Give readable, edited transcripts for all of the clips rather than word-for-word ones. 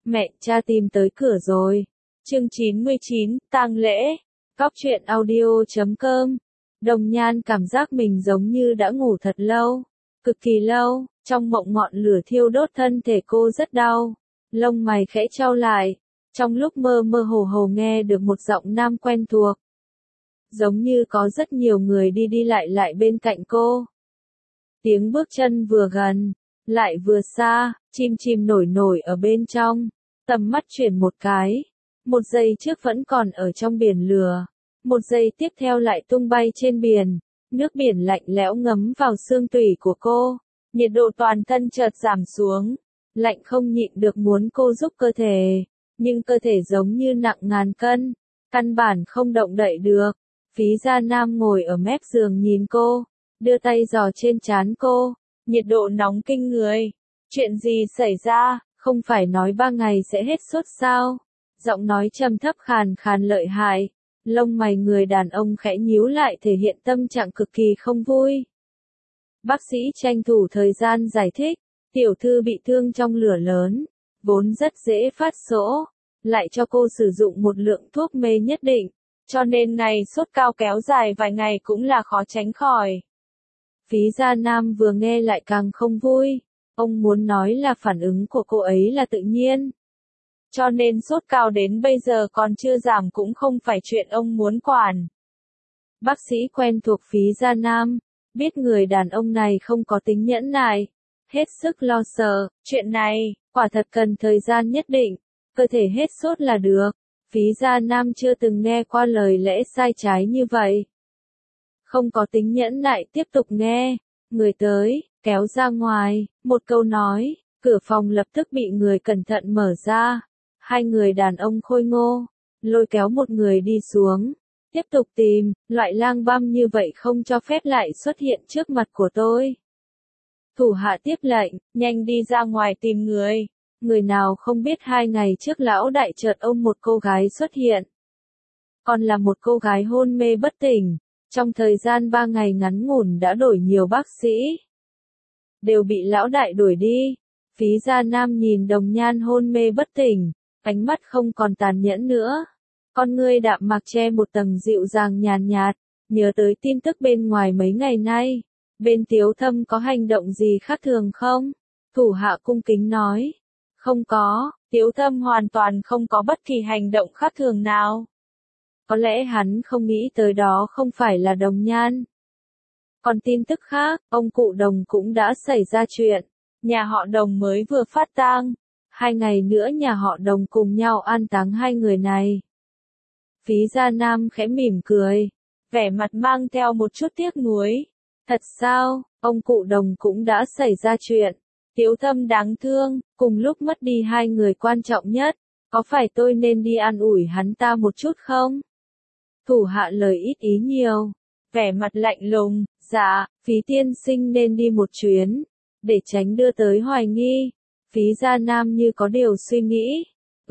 Mẹ, cha tìm tới cửa rồi. Chương 99, tang lễ. Góc truyện audio.com. Đồng Nhan cảm giác mình giống như đã ngủ thật lâu, cực kỳ lâu, trong mộng ngọn lửa thiêu đốt thân thể cô rất đau. Lông mày khẽ chau lại, trong lúc mơ mơ hồ hồ nghe được một giọng nam quen thuộc. Giống như có rất nhiều người đi đi lại bên cạnh cô. Tiếng bước chân vừa gần, lại vừa xa, chim chim nổi nổi ở bên trong. Tầm mắt chuyển một cái, một giây trước vẫn còn ở trong biển lửa, một giây tiếp theo lại tung bay trên biển. Nước biển lạnh lẽo ngấm vào xương tủy của cô, nhiệt độ toàn thân chợt giảm xuống, lạnh không nhịn được muốn cô giúp cơ thể, nhưng cơ thể giống như nặng ngàn cân, căn bản không động đậy được. Phí Gia Nam ngồi ở mép giường nhìn cô, đưa tay dò trên trán cô, nhiệt độ nóng kinh người. Chuyện gì xảy ra, không phải nói 3 ngày sẽ hết sốt sao? Giọng nói trầm thấp khàn khàn lợi hại, lông mày người đàn ông khẽ nhíu lại thể hiện tâm trạng cực kỳ không vui. Bác sĩ tranh thủ thời gian giải thích, tiểu thư bị thương trong lửa lớn, vốn rất dễ phát sỗ, lại cho cô sử dụng một lượng thuốc mê nhất định, cho nên ngày sốt cao kéo dài vài ngày cũng là khó tránh khỏi. Phí Gia Nam vừa nghe lại càng không vui, ông muốn nói là phản ứng của cô ấy là tự nhiên. Cho nên sốt cao đến bây giờ còn chưa giảm cũng không phải chuyện ông muốn quản. Bác sĩ quen thuộc Phí Gia Nam, biết người đàn ông này không có tính nhẫn nại, hết sức lo sợ, chuyện này, quả thật cần thời gian nhất định, cơ thể hết sốt là được. Phí Gia Nam chưa từng nghe qua lời lẽ sai trái như vậy. Không có tính nhẫn nại tiếp tục nghe, người tới, kéo ra ngoài, một câu nói, cửa phòng lập tức bị người cẩn thận mở ra. Hai người đàn ông khôi ngô, lôi kéo một người đi xuống, tiếp tục tìm, loại lang băm như vậy không cho phép lại xuất hiện trước mặt của tôi. Thủ hạ tiếp lệnh, nhanh đi ra ngoài tìm người. Người nào không biết 2 ngày trước lão đại chợt ôm một cô gái xuất hiện. Còn là một cô gái hôn mê bất tỉnh, trong thời gian 3 ngày ngắn ngủn đã đổi nhiều bác sĩ. Đều bị lão đại đuổi đi. Phí Gia Nam nhìn Đồng Nhan hôn mê bất tỉnh, ánh mắt không còn tàn nhẫn nữa. Con ngươi đạm mạc che một tầng dịu dàng nhàn nhạt, nhớ tới tin tức bên ngoài mấy ngày nay. Bên Tiếu Thâm có hành động gì khác thường không? Thủ hạ cung kính nói. Không có, Tiếu Thâm hoàn toàn không có bất kỳ hành động khác thường nào. Có lẽ hắn không nghĩ tới đó không phải là Đồng Nhan. Còn tin tức khác, ông cụ Đồng cũng đã xảy ra chuyện. Nhà họ Đồng mới vừa phát tang. 2 ngày nữa nhà họ Đồng cùng nhau an táng hai người này. Phí Gia Nam khẽ mỉm cười, vẻ mặt mang theo một chút tiếc nuối. Thật sao, ông cụ Đồng cũng đã xảy ra chuyện. Tiếu Thâm đáng thương, cùng lúc mất đi 2 người quan trọng nhất, có phải tôi nên đi an ủi hắn ta một chút không? Thủ hạ lời ít ý nhiều, vẻ mặt lạnh lùng, dạ, Phí tiên sinh nên đi một chuyến, để tránh đưa tới hoài nghi. Phí Gia Nam như có điều suy nghĩ,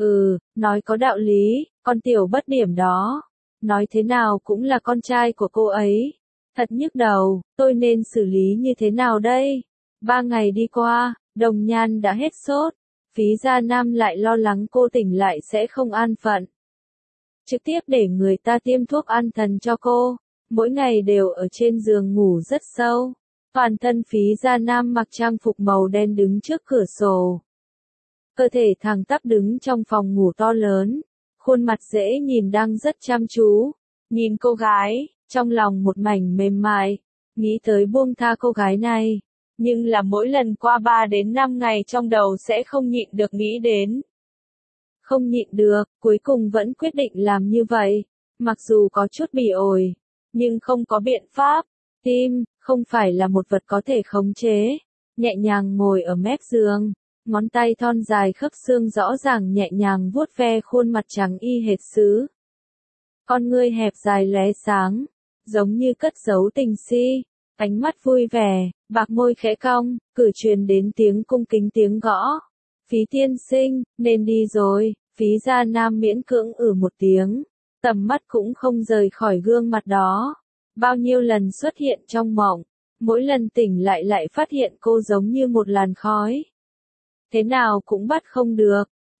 nói có đạo lý, con tiểu bất điểm đó, nói thế nào cũng là con trai của cô ấy. Thật nhức đầu, tôi nên xử lý như thế nào đây? 3 ngày đi qua, Đồng Nhan đã hết sốt. Phí Gia Nam lại lo lắng cô tỉnh lại sẽ không an phận. Trực tiếp để người ta tiêm thuốc an thần cho cô. Mỗi ngày đều ở trên giường ngủ rất sâu. Toàn thân Phí Gia Nam mặc trang phục màu đen đứng trước cửa sổ. Cơ thể thẳng tắp đứng trong phòng ngủ to lớn. Khuôn mặt dễ nhìn đang rất chăm chú. Nhìn cô gái, trong lòng một mảnh mềm mại. Nghĩ tới buông tha cô gái này. Nhưng là mỗi lần qua 3 đến 5 ngày trong đầu sẽ không nhịn được nghĩ đến. Không nhịn được, cuối cùng vẫn quyết định làm như vậy. Mặc dù có chút bỉ ổi, nhưng không có biện pháp. Tim, không phải là một vật có thể khống chế. Nhẹ nhàng ngồi ở mép giường, ngón tay thon dài khớp xương rõ ràng nhẹ nhàng vuốt ve khuôn mặt trắng y hệt sứ. Con ngươi hẹp dài lóe sáng, giống như cất giấu tình si. Ánh mắt vui vẻ, bạc môi khẽ cong, cử truyền đến tiếng cung kính tiếng gõ. Phí tiên sinh, nên đi rồi. Phí Gia Nam miễn cưỡng một tiếng, tầm mắt cũng không rời khỏi gương mặt đó. Bao nhiêu lần xuất hiện trong mộng, mỗi lần tỉnh lại phát hiện cô giống như một làn khói. Thế nào cũng bắt không được,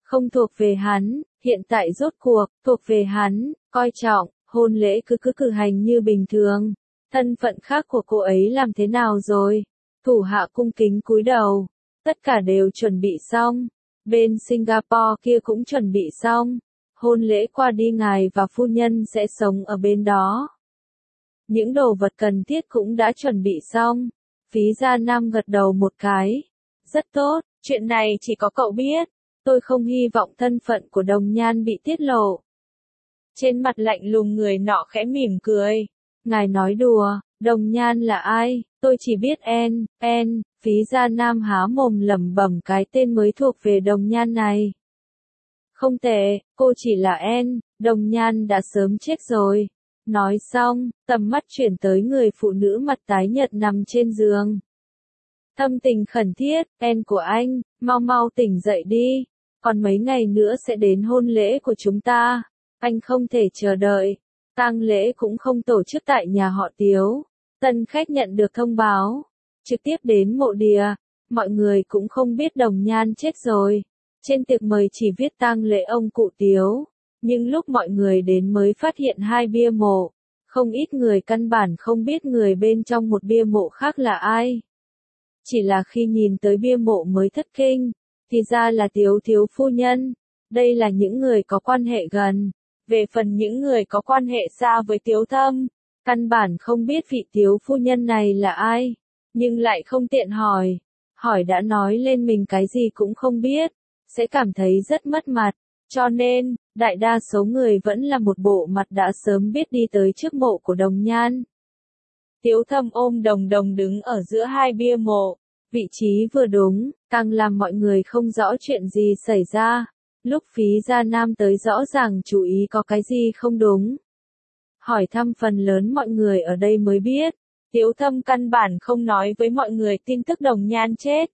không thuộc về hắn, hiện tại rốt cuộc, thuộc về hắn, coi trọng, hôn lễ cứ cử hành như bình thường. Thân phận khác của cô ấy làm thế nào rồi? Thủ hạ cung kính cúi đầu, tất cả đều chuẩn bị xong. Bên Singapore kia cũng chuẩn bị xong. Hôn lễ qua đi ngài và phu nhân sẽ sống ở bên đó. Những đồ vật cần thiết cũng đã chuẩn bị xong. Phí Gia Nam gật đầu một cái. Rất tốt, chuyện này chỉ có cậu biết. Tôi không hy vọng thân phận của Đồng Nhan bị tiết lộ. Trên mặt lạnh lùng người nọ khẽ mỉm cười. Ngài nói đùa, Đồng Nhan là ai? Tôi chỉ biết En. Phí Gia Nam há mồm lẩm bẩm cái tên mới thuộc về Đồng Nhan này. Không tệ, cô chỉ là En, Đồng Nhan đã sớm chết rồi. Nói xong, tầm mắt chuyển tới người phụ nữ mặt tái nhợt nằm trên giường. Thâm tình khẩn thiết, En của anh, mau tỉnh dậy đi. Còn mấy ngày nữa sẽ đến hôn lễ của chúng ta. Anh không thể chờ đợi. Tang lễ cũng không tổ chức tại nhà họ Tiếu. Tân khách nhận được thông báo, trực tiếp đến mộ địa. Mọi người cũng không biết Đồng Nhan chết rồi. Trên tiệc mời chỉ viết tang lễ ông cụ Tiếu. Nhưng lúc mọi người đến mới phát hiện hai bia mộ. Không ít người căn bản không biết người bên trong một bia mộ khác là ai. Chỉ là khi nhìn tới bia mộ mới thất kinh. Thì ra là Tiếu thiếu phu nhân. Đây là những người có quan hệ gần. Về phần những người có quan hệ xa với Tiếu Thâm, căn bản không biết vị Tiếu phu nhân này là ai. Nhưng lại không tiện hỏi. Hỏi đã nói lên mình cái gì cũng không biết. Sẽ cảm thấy rất mất mặt. Cho nên, đại đa số người vẫn là một bộ mặt đã sớm biết đi tới trước mộ của Đồng Nhan. Tiếu Thâm ôm Đồng Đồng đứng ở giữa hai bia mộ. Vị trí vừa đúng, càng làm mọi người không rõ chuyện gì xảy ra. Lúc Phí Gia Nam tới rõ ràng chú ý có cái gì không đúng. Hỏi thăm phần lớn mọi người ở đây mới biết. Tiếu Thâm căn bản không nói với mọi người tin tức Đồng Nhan chết.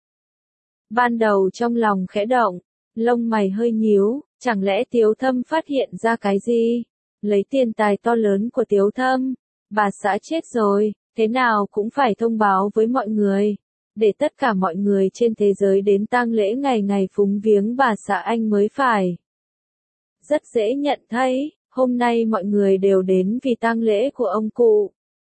Ban đầu trong lòng khẽ động, lông mày hơi nhíu, chẳng lẽ Tiếu Thâm phát hiện ra cái gì? Lấy tiền tài to lớn của Tiếu Thâm, bà xã chết rồi, thế nào cũng phải thông báo với mọi người. Để tất cả mọi người trên thế giới đến tang lễ ngày ngày phúng viếng bà xã anh mới phải. Rất dễ nhận thấy, hôm nay mọi người đều đến vì tang lễ của ông cụ.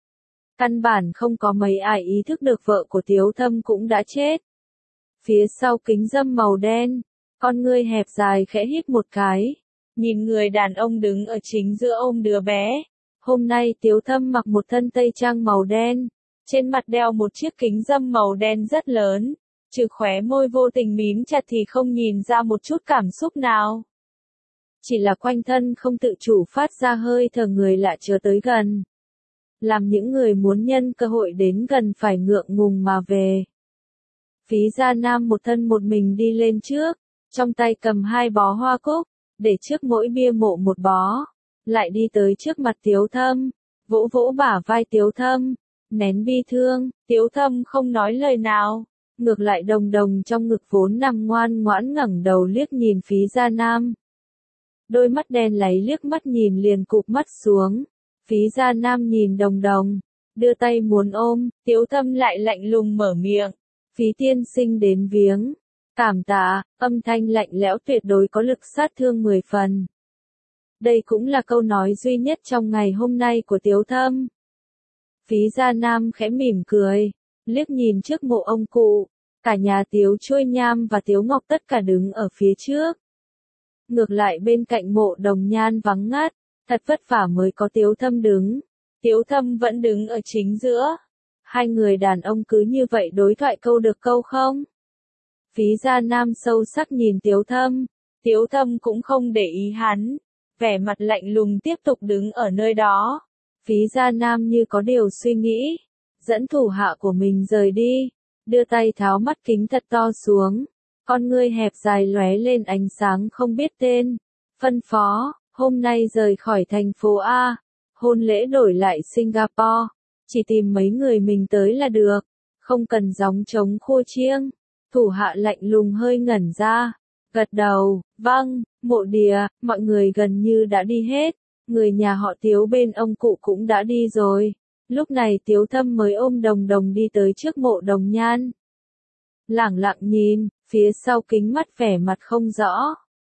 Căn bản không có mấy ai ý thức được vợ của Tiếu Thâm cũng đã chết. Phía sau kính râm màu đen, con ngươi hẹp dài khẽ híp một cái. Nhìn người đàn ông đứng ở chính giữa ôm đứa bé. Hôm nay Tiếu Thâm mặc một thân tây trang màu đen. Trên mặt đeo một chiếc kính râm màu đen rất lớn. Trừ khóe môi vô tình mím chặt thì không nhìn ra một chút cảm xúc nào. Chỉ là quanh thân không tự chủ phát ra hơi thở người lạ chờ tới gần. Làm những người muốn nhân cơ hội đến gần phải ngượng ngùng mà về. Phí Gia Nam một thân một mình đi lên trước, trong tay cầm hai bó hoa cúc, để trước mỗi bia mộ một bó. Lại đi tới trước mặt Tiếu Thâm, vỗ vỗ bả vai Tiếu Thâm, nén bi thương. Tiếu Thâm không nói lời nào, ngược lại Đồng Đồng trong ngực vốn nằm ngoan ngoãn ngẩng đầu liếc nhìn Phí Gia Nam. Đôi mắt đen láy liếc mắt nhìn liền cụp mắt xuống. Phí Gia Nam nhìn Đồng Đồng, đưa tay muốn ôm, Tiếu Thâm lại lạnh lùng mở miệng. Phí tiên sinh đến viếng. Cảm tạ, âm thanh lạnh lẽo tuyệt đối có lực sát thương 10 phần. Đây cũng là câu nói duy nhất trong ngày hôm nay của Tiếu Thâm. Phí Gia Nam khẽ mỉm cười, liếc nhìn trước mộ ông cụ. Cả nhà Tiếu Trôi Nham và Tiếu Ngọc tất cả đứng ở phía trước. Ngược lại bên cạnh mộ Đồng Nhan vắng ngắt, thật vất vả mới có Tiếu Thâm đứng. Tiếu Thâm vẫn đứng ở chính giữa. Hai người đàn ông cứ như vậy đối thoại câu được câu không? Phí Gia Nam sâu sắc nhìn Tiếu Thâm. Tiếu Thâm cũng không để ý hắn. Vẻ mặt lạnh lùng tiếp tục đứng ở nơi đó. Phí Gia Nam như có điều suy nghĩ. Dẫn thủ hạ của mình rời đi. Đưa tay tháo mắt kính thật to xuống. Con ngươi hẹp dài lóe lên ánh sáng không biết tên. Phân phó, hôm nay rời khỏi thành phố A. Hôn lễ đổi lại Singapore. Chỉ tìm mấy người mình tới là được. Không cần gióng trống khua chiêng. Thủ hạ lạnh lùng hơi ngẩn ra. Gật đầu, vâng, mộ địa, mọi người gần như đã đi hết. Người nhà họ Tiếu bên ông cụ cũng đã đi rồi. Lúc này Tiếu Thâm mới ôm Đồng Đồng đi tới trước mộ Đồng Nhan. Lẳng lặng nhìn, phía sau kính mắt vẻ mặt không rõ.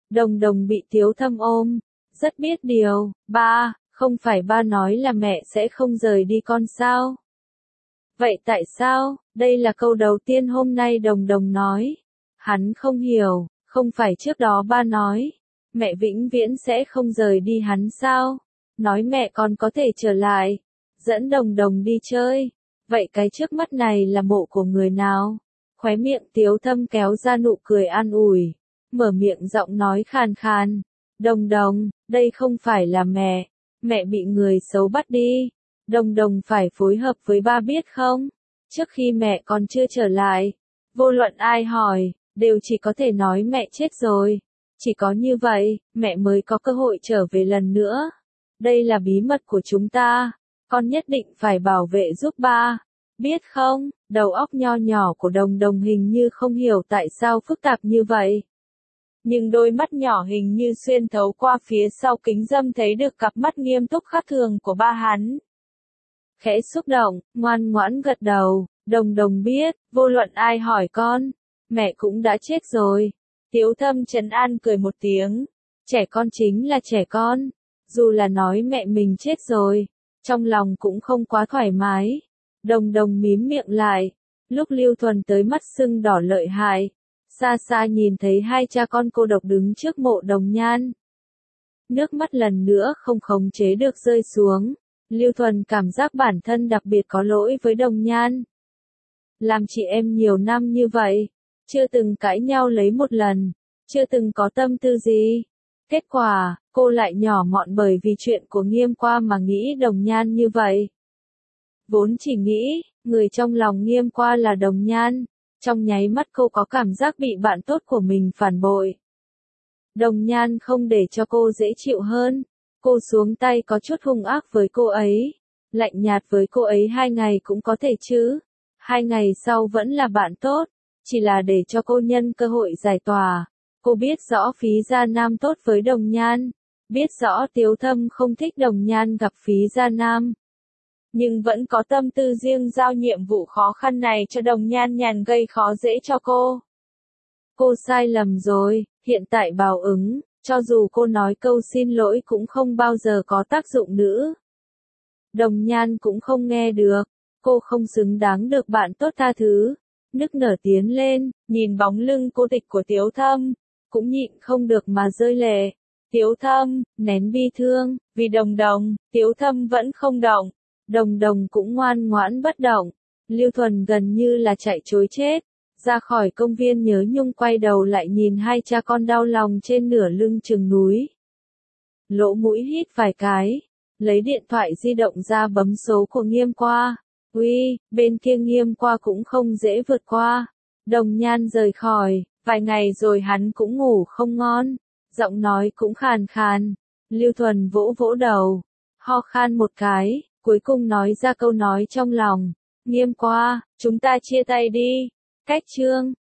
Đồng Đồng bị Tiếu Thâm ôm, rất biết điều, ba, không phải ba nói là mẹ sẽ không rời đi con sao? Vậy tại sao? Đây là câu đầu tiên hôm nay Đồng Đồng nói. Hắn không hiểu, không phải trước đó ba nói, mẹ vĩnh viễn sẽ không rời đi hắn sao? Nói mẹ còn có thể trở lại, dẫn Đồng Đồng đi chơi. Vậy cái trước mắt này là mộ của người nào? Khóe miệng Tiếu Thâm kéo ra nụ cười an ủi, mở miệng giọng nói khàn khàn. Đồng Đồng, đây không phải là mẹ bị người xấu bắt đi. Đồng Đồng phải phối hợp với ba biết không? Trước khi mẹ còn chưa trở lại, vô luận ai hỏi, đều chỉ có thể nói mẹ chết rồi. Chỉ có như vậy, mẹ mới có cơ hội trở về lần nữa. Đây là bí mật của chúng ta, con nhất định phải bảo vệ giúp ba. Biết không, đầu óc nho nhỏ của Đồng Đồng hình như không hiểu tại sao phức tạp như vậy. Nhưng đôi mắt nhỏ hình như xuyên thấu qua phía sau kính râm thấy được cặp mắt nghiêm túc khác thường của ba hắn. Khẽ xúc động, ngoan ngoãn gật đầu, Đồng Đồng biết, vô luận ai hỏi con, mẹ cũng đã chết rồi. Tiếu Thâm trấn an cười một tiếng, trẻ con chính là trẻ con, dù là nói mẹ mình chết rồi, trong lòng cũng không quá thoải mái. Đồng Đồng mím miệng lại, lúc Lưu Thuần tới mắt sưng đỏ lợi hại, xa xa nhìn thấy hai cha con cô độc đứng trước mộ Đồng Nhan. Nước mắt lần nữa không khống chế được rơi xuống, Lưu Thuần cảm giác bản thân đặc biệt có lỗi với Đồng Nhan. Làm chị em nhiều năm như vậy, chưa từng cãi nhau lấy một lần, chưa từng có tâm tư gì. Kết quả, cô lại nhỏ mọn bởi vì chuyện của Nghiêm Qua mà nghĩ Đồng Nhan như vậy. Vốn chỉ nghĩ, người trong lòng Nghiêm Qua là Đồng Nhan, trong nháy mắt cô có cảm giác bị bạn tốt của mình phản bội. Đồng Nhan không để cho cô dễ chịu hơn, cô xuống tay có chút hung ác với cô ấy, lạnh nhạt với cô ấy 2 ngày cũng có thể chứ, 2 ngày sau vẫn là bạn tốt, chỉ là để cho cô nhân cơ hội giải tỏa. Cô biết rõ Phí Gia Nam tốt với Đồng Nhan, biết rõ Tiếu Thâm không thích Đồng Nhan gặp Phí Gia Nam, nhưng vẫn có tâm tư riêng giao nhiệm vụ khó khăn này cho Đồng Nhan nhàn gây khó dễ cho cô. Cô sai lầm rồi, hiện tại báo ứng, cho dù cô nói câu xin lỗi cũng không bao giờ có tác dụng nữa. Đồng Nhan cũng không nghe được, cô không xứng đáng được bạn tốt tha thứ. Nức nở tiến lên, nhìn bóng lưng cô tịch của Tiếu Thâm, cũng nhịn không được mà rơi lệ. Tiếu Thâm, nén bi thương, vì Đồng Đồng, Tiếu Thâm vẫn không động. Đồng Đồng cũng ngoan ngoãn bất động. Lưu Thuần gần như là chạy trối chết. Ra khỏi công viên nhớ nhung quay đầu lại nhìn hai cha con đau lòng trên nửa lưng chừng núi. Lỗ mũi hít vài cái, lấy điện thoại di động ra bấm số của Nghiêm Qua. Uy, bên kia Nghiêm Qua cũng không dễ vượt qua. Đồng Nhan rời khỏi, vài ngày rồi hắn cũng ngủ không ngon, giọng nói cũng khàn khàn. Lưu Thuần vỗ vỗ đầu, ho khan một cái, cuối cùng nói ra câu nói trong lòng. Nghiêm Qua, chúng ta chia tay đi. Cách chương